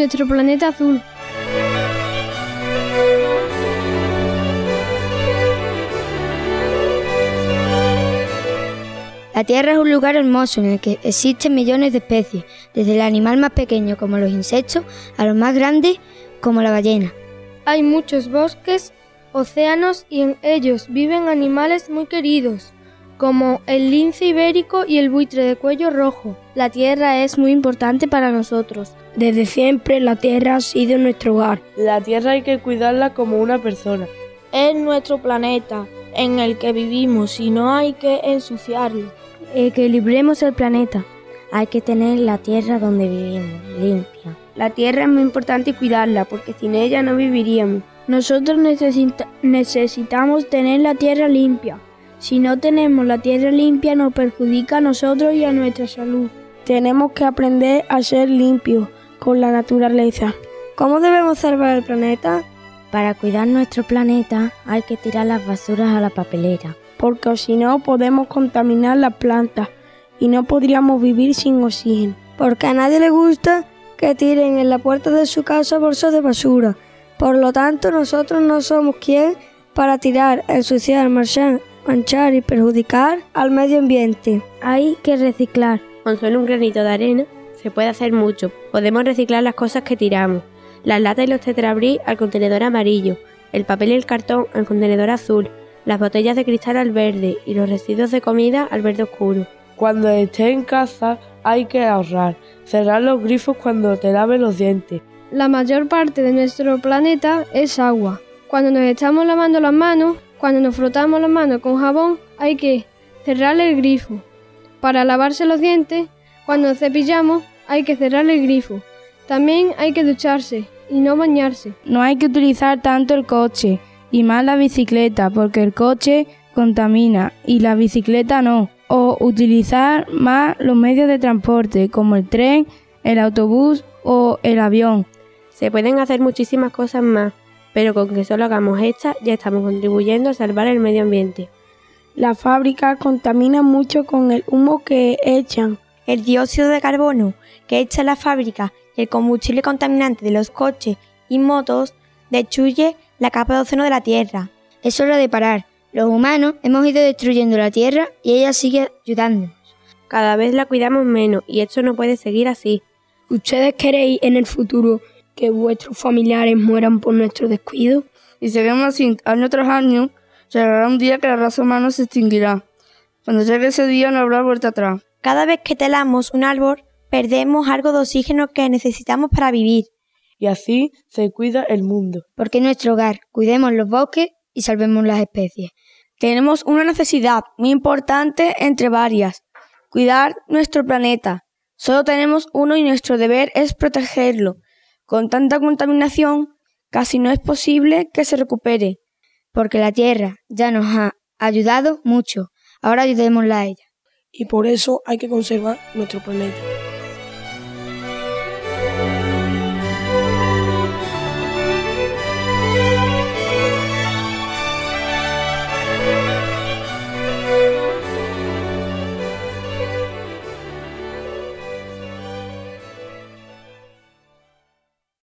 nuestro planeta azul. La Tierra es un lugar hermoso en el que existen millones de especies, desde el animal más pequeño como los insectos a los más grandes como la ballena. Hay muchos bosques, océanos y en ellos viven animales muy queridos, como el lince ibérico y el buitre de cuello rojo. La Tierra es muy importante para nosotros. Desde siempre la Tierra ha sido nuestro hogar. La Tierra hay que cuidarla como una persona. Es nuestro planeta en el que vivimos y no hay que ensuciarlo. Equilibremos el planeta. Hay que tener la tierra donde vivimos limpia. La tierra es muy importante cuidarla porque sin ella no viviríamos. Nosotros necesitamos tener la tierra limpia. Si no tenemos la tierra limpia nos perjudica a nosotros y a nuestra salud. Tenemos que aprender a ser limpios con la naturaleza. ¿Cómo debemos salvar el planeta? Para cuidar nuestro planeta hay que tirar las basuras a la papelera. Porque si no podemos contaminar las plantas y no podríamos vivir sin oxígeno. Porque a nadie le gusta que tiren en la puerta de su casa bolsas de basura. Por lo tanto, nosotros no somos quien para tirar, ensuciar, manchar y perjudicar al medio ambiente. Hay que reciclar. Con solo un granito de arena se puede hacer mucho. Podemos reciclar las cosas que tiramos. Las latas y los tetrabric al contenedor amarillo, el papel y el cartón al contenedor azul, las botellas de cristal al verde y los residuos de comida al verde oscuro. Cuando estés en casa hay que ahorrar, cerrar los grifos cuando te laves los dientes. La mayor parte de nuestro planeta es agua. Cuando nos estamos lavando las manos, cuando nos frotamos las manos con jabón, hay que cerrar el grifo. Para lavarse los dientes, cuando nos cepillamos, hay que cerrar el grifo. También hay que ducharse y no bañarse. No hay que utilizar tanto el coche y más la bicicleta porque el coche contamina y la bicicleta no. O utilizar más los medios de transporte como el tren, el autobús o el avión. Se pueden hacer muchísimas cosas más, pero con que solo hagamos estas ya estamos contribuyendo a salvar el medio ambiente. Las fábricas contaminan mucho con el humo que echan. El dióxido de carbono que echa la fábrica y el combustible contaminante de los coches y motos destruye la capa de ozono de la Tierra. Es hora de parar. Los humanos hemos ido destruyendo la Tierra y ella sigue ayudándonos. Cada vez la cuidamos menos y esto no puede seguir así. ¿Ustedes queréis en el futuro que vuestros familiares mueran por nuestro descuido? Y seguimos así año tras año, llegará un día que la raza humana se extinguirá. Cuando llegue ese día no habrá vuelta atrás. Cada vez que talamos un árbol, perdemos algo de oxígeno que necesitamos para vivir. Y así se cuida el mundo. Porque es nuestro hogar. Cuidemos los bosques y salvemos las especies. Tenemos una necesidad muy importante entre varias. Cuidar nuestro planeta. Solo tenemos uno y nuestro deber es protegerlo. Con tanta contaminación, casi no es posible que se recupere. Porque la Tierra ya nos ha ayudado mucho. Ahora ayudémosla a ella. Y por eso hay que conservar nuestro planeta.